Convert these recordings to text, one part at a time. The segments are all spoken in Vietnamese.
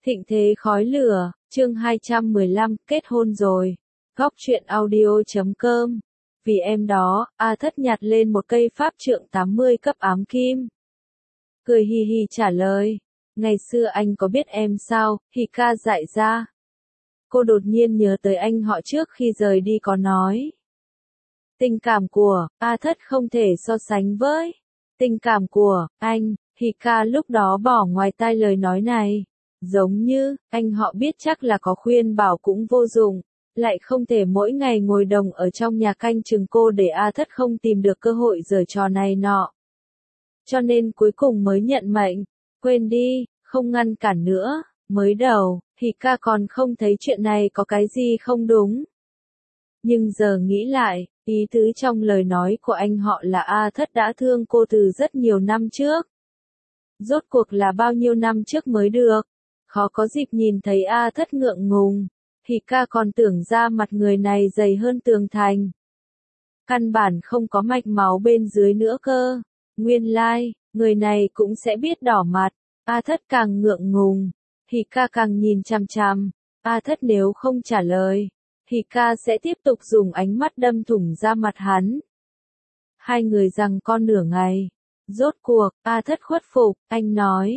Thịnh thế khói lửa, chương 215, kết hôn rồi. Góc truyện audio.com. Vì em đó, A Thất nhặt lên một cây pháp trượng 80 cấp ám kim. Cười hi hi trả lời. Ngày xưa anh có biết em sao, Hika dạy ra. Cô đột nhiên nhớ tới anh họ trước khi rời đi có nói. Tình cảm của A Thất không thể so sánh với tình cảm của anh. Hika lúc đó bỏ ngoài tai lời nói này. Giống như, anh họ biết chắc là có khuyên bảo cũng vô dụng, lại không thể mỗi ngày ngồi đồng ở trong nhà canh chừng cô để A Thất không tìm được cơ hội giở trò này nọ. Cho nên cuối cùng mới nhận mệnh, quên đi, không ngăn cản nữa, mới đầu, Hika còn không thấy chuyện này có cái gì không đúng. Nhưng giờ nghĩ lại, ý tứ trong lời nói của anh họ là A Thất đã thương cô từ rất nhiều năm trước. Rốt cuộc là bao nhiêu năm trước mới được. Khó có dịp nhìn thấy A Thất ngượng ngùng, Hika còn tưởng ra mặt người này dày hơn tường thành. Căn bản không có mạch máu bên dưới nữa cơ. Nguyên lai, người này cũng sẽ biết đỏ mặt. A Thất càng ngượng ngùng, Hika càng nhìn chằm chằm. A Thất nếu không trả lời, Hika sẽ tiếp tục dùng ánh mắt đâm thủng ra mặt hắn. Hai người giằng co nửa ngày. Rốt cuộc, A Thất khuất phục, anh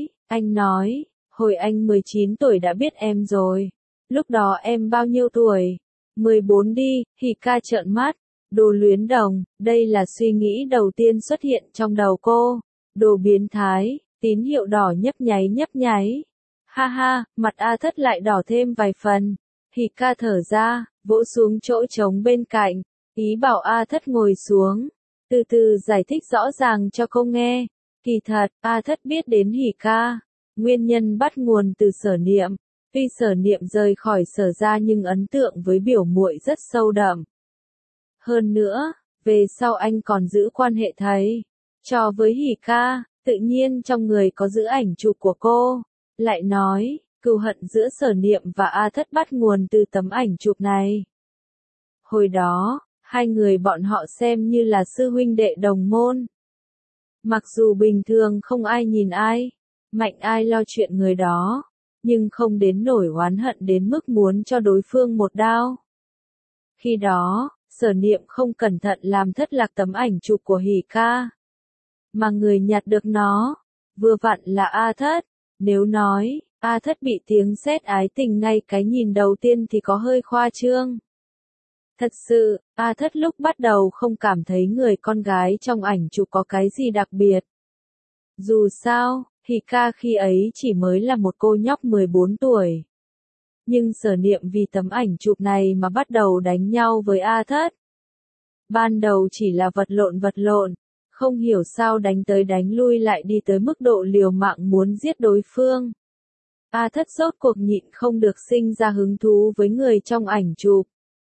nói. Hồi anh 19 tuổi đã biết em rồi. Lúc đó em bao nhiêu tuổi? 14 đi, Hika trợn mắt. Đồ luyến đồng, đây là suy nghĩ đầu tiên xuất hiện trong đầu cô. Đồ biến thái, tín hiệu đỏ nhấp nháy. Ha ha, mặt A Thất lại đỏ thêm vài phần. Hika thở ra, vỗ xuống chỗ trống bên cạnh, ý bảo A Thất ngồi xuống. Từ từ giải thích rõ ràng cho cô nghe. Kỳ thật, A Thất biết đến Hika. Nguyên nhân bắt nguồn từ Sở Niệm, tuy Sở Niệm rời khỏi Sở gia nhưng ấn tượng với biểu muội rất sâu đậm. Hơn nữa, về sau anh còn giữ quan hệ thầy trò với Hika, tự nhiên trong người có giữ ảnh chụp của cô. Lại nói, cừu hận giữa Sở Niệm và A Thất bắt nguồn từ tấm ảnh chụp này. Hồi đó, hai người bọn họ xem như là sư huynh đệ đồng môn. Mặc dù bình thường không ai nhìn ai, mạnh ai lo chuyện người đó, nhưng không đến nổi oán hận đến mức muốn cho đối phương một đao. Khi đó, Sở Niệm không cẩn thận làm thất lạc tấm ảnh chụp của Hika, mà người nhặt được nó, vừa vặn là A Thất. Nếu nói, A Thất bị tiếng sét ái tình ngay cái nhìn đầu tiên thì có hơi khoa trương. Thật sự, A Thất lúc bắt đầu không cảm thấy người con gái trong ảnh chụp có cái gì đặc biệt. Dù sao, Hika khi ấy chỉ mới là một cô nhóc 14 tuổi. Nhưng Sở Niệm vì tấm ảnh chụp này mà bắt đầu đánh nhau với A Thất. Ban đầu chỉ là vật lộn, không hiểu sao đánh tới đánh lui lại đi tới mức độ liều mạng muốn giết đối phương. A Thất rốt cuộc nhịn không được sinh ra hứng thú với người trong ảnh chụp.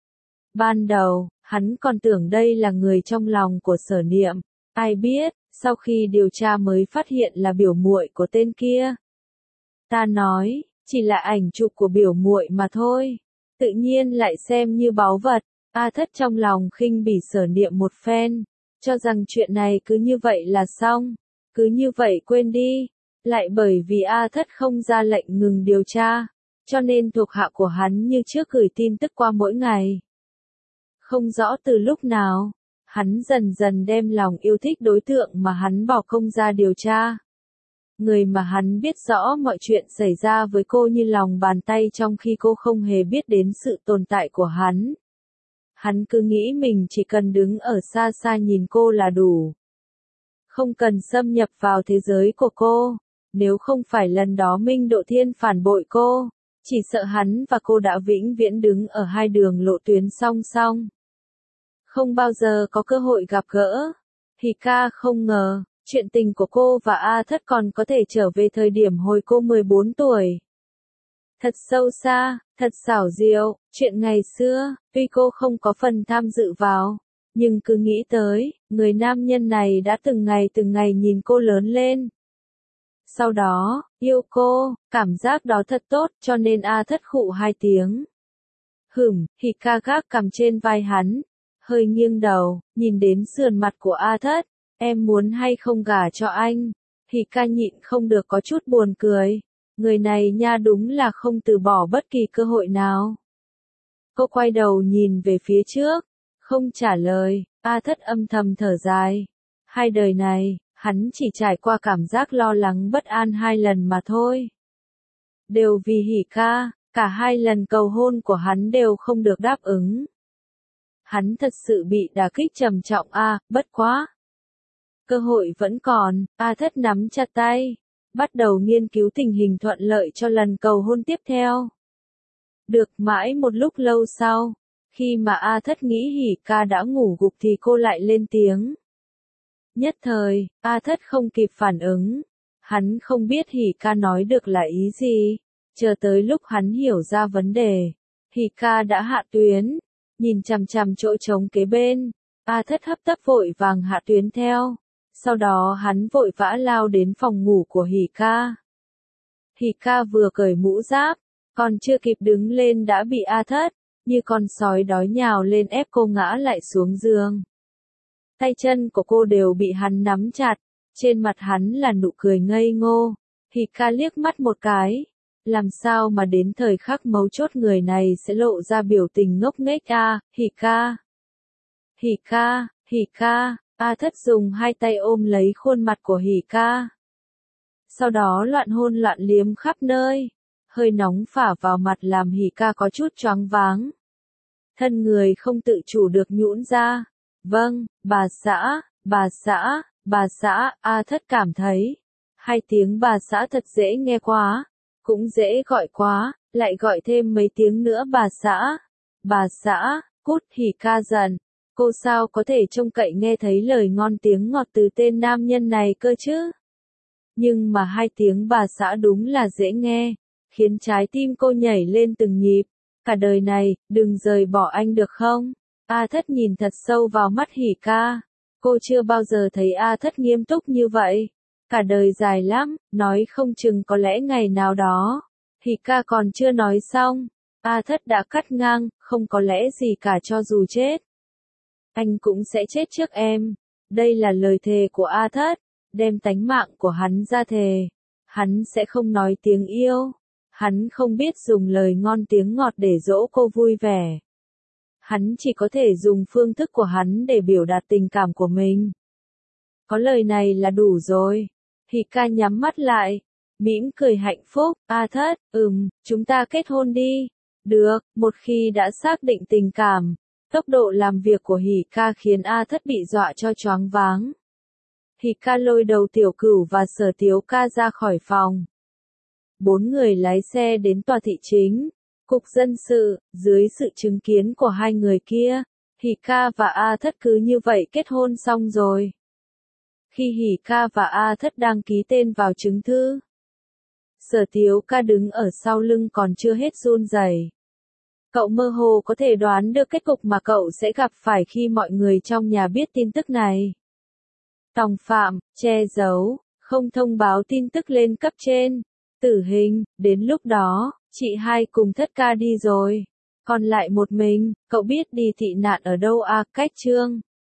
Ban đầu, hắn còn tưởng đây là người trong lòng của Sở Niệm, ai biết, sau khi điều tra mới phát hiện là biểu muội của tên kia. Ta nói, chỉ là ảnh chụp của biểu muội mà thôi, tự nhiên lại xem như báu vật. A Thất trong lòng khinh bỉ Sở Niệm một phen, cho rằng chuyện này cứ như vậy là xong, cứ như vậy quên đi. Lại bởi vì A Thất không ra lệnh ngừng điều tra, cho nên thuộc hạ của hắn như trước gửi tin tức qua mỗi ngày. Không rõ từ lúc nào, hắn dần dần đem lòng yêu thích đối tượng mà hắn bỏ công ra điều tra. Người mà hắn biết rõ mọi chuyện xảy ra với cô như lòng bàn tay trong khi cô không hề biết đến sự tồn tại của hắn. Hắn cứ nghĩ mình chỉ cần đứng ở xa xa nhìn cô là đủ. Không cần xâm nhập vào thế giới của cô. Nếu không phải lần đó Minh Độ Thiên phản bội cô, chỉ sợ hắn và cô đã vĩnh viễn đứng ở hai đường lộ tuyến song song. Không bao giờ có cơ hội gặp gỡ. Hika không ngờ, chuyện tình của cô và A Thất còn có thể trở về thời điểm hồi cô 14 tuổi. Thật sâu xa, thật xảo diệu, chuyện ngày xưa, tuy cô không có phần tham dự vào, nhưng cứ nghĩ tới, người nam nhân này đã từng ngày nhìn cô lớn lên. Sau đó, yêu cô, cảm giác đó thật tốt cho nên A Thất khụ hai tiếng. Hika gác cằm trên vai hắn, hơi nghiêng đầu, nhìn đến sườn mặt của A Thất, em muốn hay không gả cho anh? Hika nhịn không được có chút buồn cười. Người này nha đúng là không từ bỏ bất kỳ cơ hội nào. Cô quay đầu nhìn về phía trước, không trả lời, A Thất âm thầm thở dài. Hai đời này, hắn chỉ trải qua cảm giác lo lắng bất an 2 lần mà thôi. Đều vì Hỉ ca, cả 2 lần cầu hôn của hắn đều không được đáp ứng. Hắn thật sự bị đả kích trầm trọng bất quá. Cơ hội vẫn còn, A Thất nắm chặt tay, bắt đầu nghiên cứu tình hình thuận lợi cho lần cầu hôn tiếp theo. Được mãi một lúc lâu sau, khi mà A Thất nghĩ Hỉ ca đã ngủ gục thì cô lại lên tiếng. Nhất thời, A Thất không kịp phản ứng. Hắn không biết Hỉ ca nói được là ý gì. Chờ tới lúc hắn hiểu ra vấn đề, Hỉ ca đã hạ tuyến, nhìn chằm chằm chỗ trống kế bên. A Thất hấp tấp vội vàng hạ tuyến theo. Sau đó hắn vội vã lao đến phòng ngủ của Hỉ ca. Hỉ ca vừa cởi mũ giáp, còn chưa kịp đứng lên đã bị A Thất, như con sói đói nhào lên ép cô ngã lại xuống giường. Tay chân của cô đều bị hắn nắm chặt, trên mặt hắn là nụ cười ngây ngô. Hỉ ca liếc mắt một cái, làm sao mà đến thời khắc mấu chốt người này sẽ lộ ra biểu tình ngốc nghếch Hỉ ca. Hỉ ca, Hỉ ca, A Thất dùng 2 tay ôm lấy khuôn mặt của Hỉ ca. Sau đó loạn hôn loạn liếm khắp nơi, hơi nóng phả vào mặt làm Hỉ ca có chút choáng váng. Thân người không tự chủ được nhũn ra. Vâng, bà xã, bà xã, bà xã, A Thất cảm thấy. 2 tiếng bà xã thật dễ nghe quá, cũng dễ gọi quá, lại gọi thêm mấy tiếng nữa bà xã. Bà xã, cút. Hỉ ca giận. Cô sao có thể trông cậy nghe thấy lời ngon tiếng ngọt từ tên nam nhân này cơ chứ? Nhưng mà 2 tiếng bà xã đúng là dễ nghe, khiến trái tim cô nhảy lên từng nhịp. Cả đời này, đừng rời bỏ anh được không? A Thất nhìn thật sâu vào mắt Hỉ ca. Cô chưa bao giờ thấy A Thất nghiêm túc như vậy. Cả đời dài lắm, nói không chừng có lẽ ngày nào đó. Hỉ ca còn chưa nói xong. A Thất đã cắt ngang, không có lẽ gì cả cho dù chết. Anh cũng sẽ chết trước em. Đây là lời thề của A Thất, đem tánh mạng của hắn ra thề. Hắn sẽ không nói tiếng yêu. Hắn không biết dùng lời ngon tiếng ngọt để dỗ cô vui vẻ. Hắn chỉ có thể dùng phương thức của hắn để biểu đạt tình cảm của mình. Có lời này là đủ rồi. Hỉ ca nhắm mắt lại, mỉm cười hạnh phúc. A Thất, chúng ta kết hôn đi. Được, một khi đã xác định tình cảm, tốc độ làm việc của Hỉ ca khiến A Thất bị dọa cho choáng váng. Hỉ ca lôi đầu Tiểu Cửu và Sở Tiếu ca ra khỏi phòng. 4 người lái xe đến tòa thị chính, cục dân sự, dưới sự chứng kiến của 2 người kia, Hỉ ca và A Thất cứ như vậy kết hôn xong rồi. Khi Hỉ ca và A Thất đang ký tên vào chứng thư, Sở Tiếu ca đứng ở sau lưng còn chưa hết run rẩy. Cậu mơ hồ có thể đoán được kết cục mà cậu sẽ gặp phải khi mọi người trong nhà biết tin tức này. Tòng phạm, che giấu, không thông báo tin tức lên cấp trên, tử hình, đến lúc đó, chị hai cùng Thất ca đi rồi. Còn lại một mình, cậu biết đi tị nạn ở đâu cách Chương